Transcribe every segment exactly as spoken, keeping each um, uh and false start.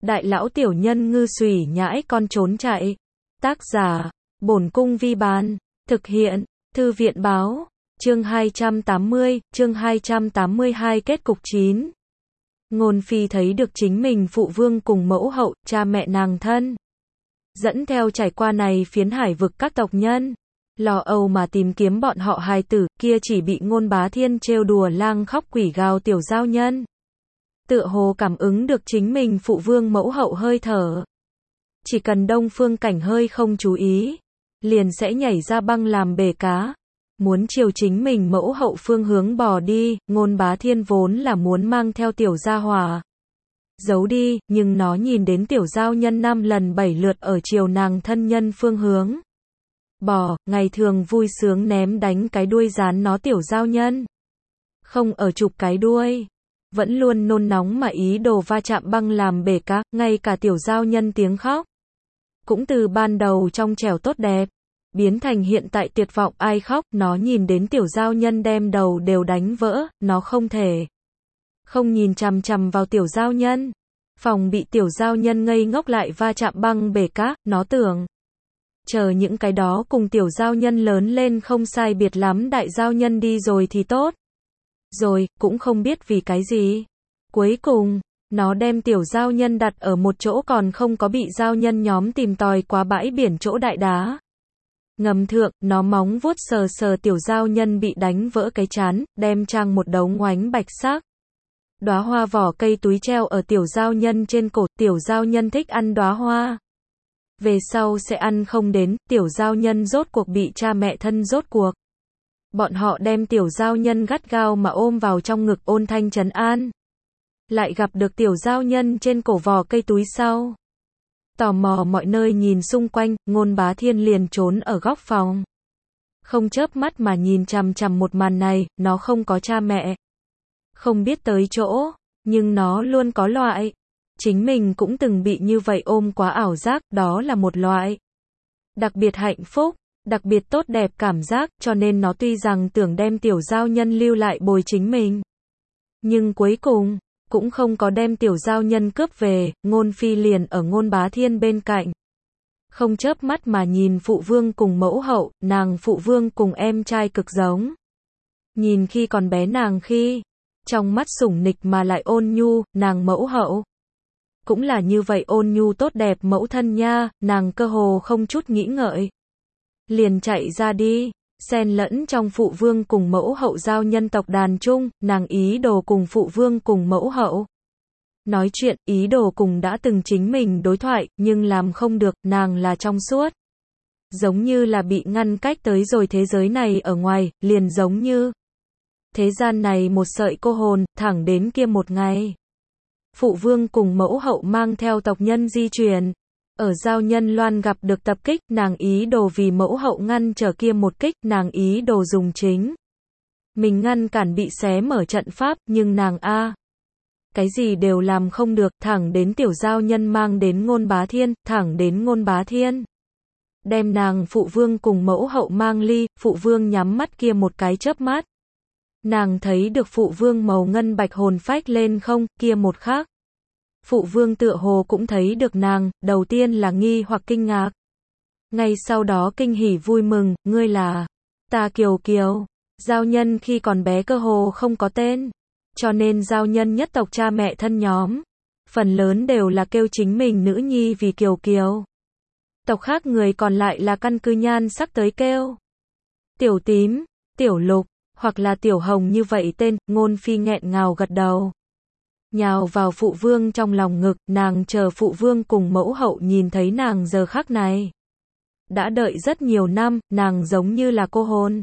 đại lão tiểu nhân ngư xùy nhãi con trốn chạy. Tác giả, Bổn Cung Vi Bán. Thực hiện, Thư viện Báo. Chương hai trăm tám mươi, chương hai trăm tám mươi hai kết cục chín. Ngôn Phi thấy được chính mình phụ vương cùng mẫu hậu, cha mẹ nàng thân. Dẫn theo trải qua này phiến hải vực các tộc nhân. Lo âu mà tìm kiếm bọn họ hài tử, kia chỉ bị Ngôn Bá Thiên trêu đùa lang khóc quỷ gào tiểu giao nhân. Tựa hồ cảm ứng được chính mình phụ vương mẫu hậu hơi thở. Chỉ cần Đông Phương Cảnh hơi không chú ý, liền sẽ nhảy ra băng làm bể cá. Muốn chiều chính mình mẫu hậu phương hướng bò đi, Ngôn Bá Thiên vốn là muốn mang theo tiểu gia hỏa giấu đi, nhưng nó nhìn đến tiểu giao nhân năm lần bảy lượt ở chiều nàng thân nhân phương hướng bò, ngày thường vui sướng ném đánh cái đuôi dán nó tiểu giao nhân. Không ở chụp cái đuôi, vẫn luôn nôn nóng mà ý đồ va chạm băng làm bể cá, ngay cả tiểu giao nhân tiếng khóc cũng từ ban đầu trong trẻo tốt đẹp biến thành hiện tại tuyệt vọng ai khóc. Nó nhìn đến tiểu giao nhân đem đầu đều đánh vỡ, nó không thể không nhìn chằm chằm vào tiểu giao nhân, phòng bị tiểu giao nhân ngây ngốc lại va chạm băng bể cá. Nó tưởng chờ những cái đó cùng tiểu giao nhân lớn lên không sai biệt lắm đại giao nhân đi rồi thì tốt rồi, cũng không biết vì cái gì. Cuối cùng, nó đem tiểu giao nhân đặt ở một chỗ còn không có bị giao nhân nhóm tìm tòi quá bãi biển chỗ đại đá ngầm thượng. Nó móng vuốt sờ sờ tiểu giao nhân bị đánh vỡ cái trán, đem trang một đống ngoánh bạch sắc đóa hoa vỏ cây túi treo ở tiểu giao nhân trên cổ. Tiểu giao nhân thích ăn đóa hoa, về sau sẽ ăn không đến. Tiểu giao nhân rốt cuộc bị cha mẹ thân rốt cuộc. Bọn họ đem tiểu giao nhân gắt gao mà ôm vào trong ngực ôn thanh trấn an. Lại gặp được tiểu giao nhân trên cổ vỏ cây túi sau. Tò mò mọi nơi nhìn xung quanh, Ngôn Bá Thiên liền trốn ở góc phòng. Không chớp mắt mà nhìn chằm chằm một màn này. Nó không có cha mẹ, không biết tới chỗ, nhưng nó luôn có loại chính mình cũng từng bị như vậy ôm quá ảo giác. Đó là một loại đặc biệt hạnh phúc, đặc biệt tốt đẹp cảm giác, cho nên nó tuy rằng tưởng đem tiểu giao nhân lưu lại bồi chính mình, nhưng cuối cùng cũng không có đem tiểu giao nhân cướp về. Ngôn Phi liền ở Ngôn Bá Thiên bên cạnh, không chớp mắt mà nhìn phụ vương cùng mẫu hậu. Nàng phụ vương cùng em trai cực giống. Nhìn khi còn bé nàng khi trong mắt sủng nịch mà lại ôn nhu, nàng mẫu hậu cũng là như vậy ôn nhu tốt đẹp mẫu thân nha. Nàng cơ hồ không chút nghĩ ngợi liền chạy ra đi, xen lẫn trong phụ vương cùng mẫu hậu giao nhân tộc đàn chung. Nàng ý đồ cùng phụ vương cùng mẫu hậu nói chuyện, ý đồ cùng đã từng chính mình đối thoại, nhưng làm không được. Nàng là trong suốt, giống như là bị ngăn cách tới rồi thế giới này ở ngoài, liền giống như thế gian này một sợi cô hồn. Thẳng đến kia một ngày, phụ vương cùng mẫu hậu mang theo tộc nhân di chuyển ở giao nhân loan gặp được tập kích. Nàng ý đồ vì mẫu hậu ngăn trở kia một kích, nàng ý đồ dùng chính mình ngăn cản bị xé mở trận pháp, nhưng nàng a cái gì đều làm không được. Thẳng đến tiểu giao nhân mang đến Ngôn Bá Thiên, thẳng đến Ngôn Bá Thiên đem nàng phụ vương cùng mẫu hậu mang ly. Phụ vương nhắm mắt kia một cái chớp mắt, nàng thấy được phụ vương màu ngân bạch hồn phách lên không. Kia một khắc, phụ vương tựa hồ cũng thấy được nàng. Đầu tiên là nghi hoặc kinh ngạc, ngay sau đó kinh hỉ vui mừng. Ngươi là? Ta Kiều Kiều. Giao nhân khi còn bé cơ hồ không có tên, cho nên giao nhân nhất tộc cha mẹ thân nhóm phần lớn đều là kêu chính mình nữ nhi vì Kiều Kiều. Tộc khác người còn lại là căn cứ nhan sắc tới kêu tiểu tím, tiểu lục, hoặc là tiểu hồng như vậy tên. Ngôn Phi nghẹn ngào gật đầu, nhào vào phụ vương trong lòng ngực. Nàng chờ phụ vương cùng mẫu hậu nhìn thấy nàng giờ khắc này. Đã đợi rất nhiều năm, nàng giống như là cô hồn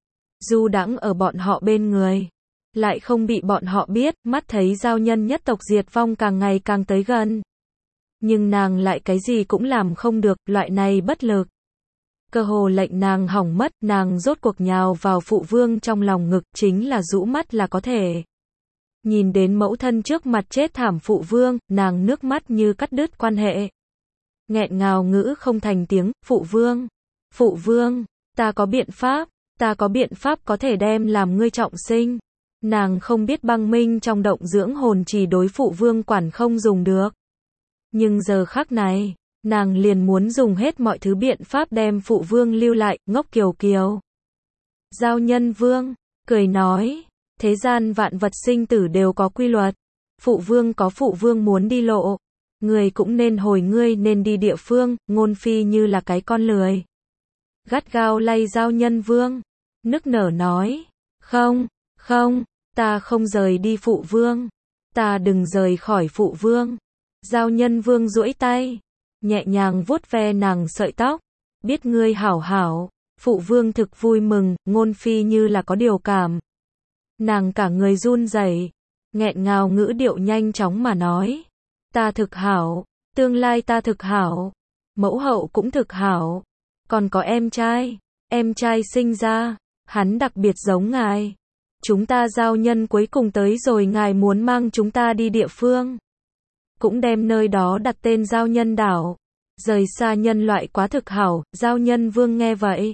du đãng ở bọn họ bên người, lại không bị bọn họ biết. Mắt thấy giao nhân nhất tộc diệt vong càng ngày càng tới gần, nhưng nàng lại cái gì cũng làm không được. Loại này bất lực cơ hồ lệnh nàng hỏng mất. Nàng rốt cuộc nhào vào phụ vương trong lòng ngực, chính là rũ mắt là có thể nhìn đến mẫu thân trước mặt chết thảm phụ vương. Nàng nước mắt như cắt đứt quan hệ, nghẹn ngào ngữ không thành tiếng. Phụ vương, phụ vương, ta có biện pháp, ta có biện pháp có thể đem làm ngươi trọng sinh. Nàng không biết băng minh trong động dưỡng hồn chỉ đối phụ vương quản không dùng được, Nhưng giờ khắc này, nàng liền muốn dùng hết mọi thứ biện pháp đem phụ vương lưu lại, ngốc kiều kiều. Giao Nhân Vương, cười nói, thế gian vạn vật sinh tử đều có quy luật. Phụ vương có phụ vương muốn đi lộ. Người cũng nên hồi ngươi nên đi địa phương, ngôn phi như là cái con lười. Gắt gao lay Giao Nhân Vương, nức nở nói, không, không, ta không rời đi phụ vương. Ta đừng rời khỏi phụ vương. Giao Nhân Vương duỗi tay, nhẹ nhàng vuốt ve nàng sợi tóc. Biết ngươi hảo hảo, phụ vương thực vui mừng, ngôn phi như là có điều cảm. Nàng cả người run rẩy, nghẹn ngào ngữ điệu nhanh chóng mà nói. Ta thực hảo, tương lai ta thực hảo, mẫu hậu cũng thực hảo. Còn có em trai, em trai sinh ra, hắn đặc biệt giống ngài. Chúng ta giao nhân cuối cùng tới rồi, ngài muốn mang chúng ta đi địa phương. Cũng đem nơi đó đặt tên Giao Nhân Đảo. Rời xa nhân loại quá thực hảo, Giao Nhân Vương nghe vậy.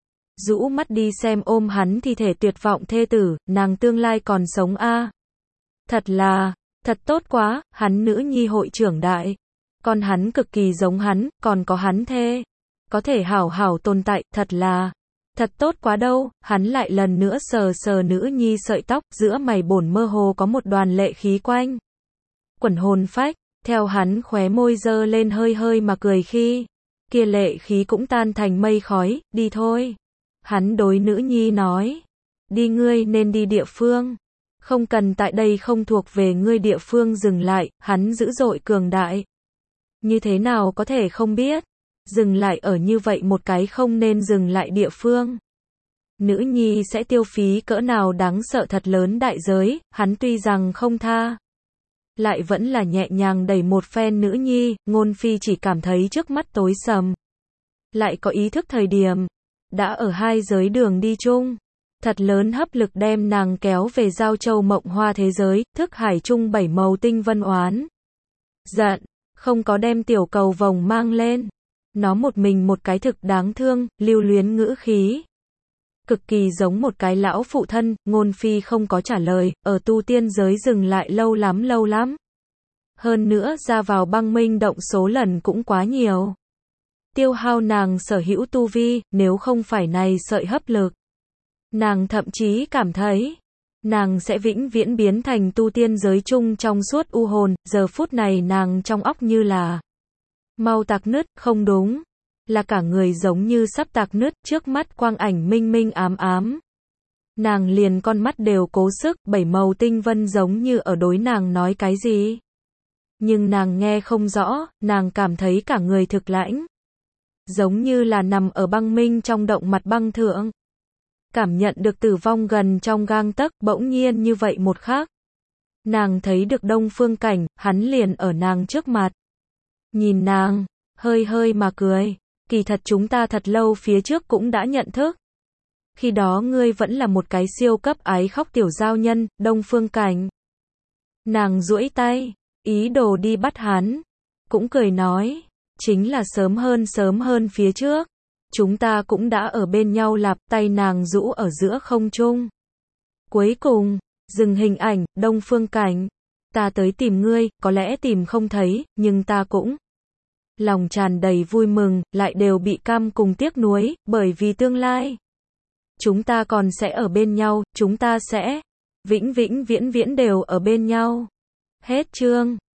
Rũ mắt đi xem ôm hắn thi thể tuyệt vọng thê tử, nàng tương lai còn sống a à. Thật là, thật tốt quá, hắn nữ nhi hội trưởng đại. Con hắn cực kỳ giống hắn, còn có hắn thê. Có thể hảo hảo tồn tại, thật là, thật tốt quá đâu. Hắn lại lần nữa sờ sờ nữ nhi sợi tóc, giữa mày bổn mơ hồ có một đoàn lệ khí quanh quẩn hồn phách, theo hắn khóe môi dơ lên hơi hơi mà cười khi, kia lệ khí cũng tan thành mây khói, đi thôi. Hắn đối nữ nhi nói, đi ngươi nên đi địa phương, không cần tại đây không thuộc về ngươi địa phương dừng lại, hắn dữ dội cường đại. Như thế nào có thể không biết, dừng lại ở như vậy một cái không nên dừng lại địa phương. Nữ nhi sẽ tiêu phí cỡ nào đáng sợ thật lớn đại giới, hắn tuy rằng không tha. Lại vẫn là nhẹ nhàng đẩy một phen nữ nhi, ngôn phi chỉ cảm thấy trước mắt tối sầm. Lại có ý thức thời điểm, đã ở hai giới đường đi chung. Thật lớn hấp lực đem nàng kéo về Giao Châu mộng hoa thế giới, thức hải chung bảy màu tinh vân oán. Giận, không có đem tiểu cầu vồng mang lên. Nó một mình một cái thực đáng thương, lưu luyến ngữ khí. Cực kỳ giống một cái lão phụ thân, ngôn phi không có trả lời, ở tu tiên giới dừng lại lâu lắm lâu lắm. Hơn nữa ra vào băng minh động số lần cũng quá nhiều. Tiêu hao nàng sở hữu tu vi, nếu không phải này sợi hấp lực. Nàng thậm chí cảm thấy, nàng sẽ vĩnh viễn biến thành tu tiên giới chung trong suốt u hồn, giờ phút này nàng trong óc như là mau tạc nứt, không đúng. Là cả người giống như sắp tạc nứt, trước mắt quang ảnh minh minh ám ám. Nàng liền con mắt đều cố sức, bảy màu tinh vân giống như ở đối nàng nói cái gì. Nhưng nàng nghe không rõ, nàng cảm thấy cả người thực lãnh. Giống như là nằm ở băng minh trong động mặt băng thượng. Cảm nhận được tử vong gần trong gang tấc, bỗng nhiên như vậy một khắc. Nàng thấy được Đông Phương Cảnh, hắn liền ở nàng trước mặt. Nhìn nàng, hơi hơi mà cười. Kỳ thật chúng ta thật lâu phía trước cũng đã nhận thức. Khi đó ngươi vẫn là một cái siêu cấp ái khóc tiểu giao nhân, Đông Phương Cảnh. Nàng duỗi tay, ý đồ đi bắt hắn. Cũng cười nói, chính là sớm hơn sớm hơn phía trước. Chúng ta cũng đã ở bên nhau lạp, tay nàng rũ ở giữa không trung. Cuối cùng, dừng hình ảnh, Đông Phương Cảnh. Ta tới tìm ngươi, có lẽ tìm không thấy, nhưng ta cũng lòng tràn đầy vui mừng, lại đều bị căm cùng tiếc nuối, bởi vì tương lai. Chúng ta còn sẽ ở bên nhau, chúng ta sẽ vĩnh vĩnh viễn viễn đều ở bên nhau. Hết chương.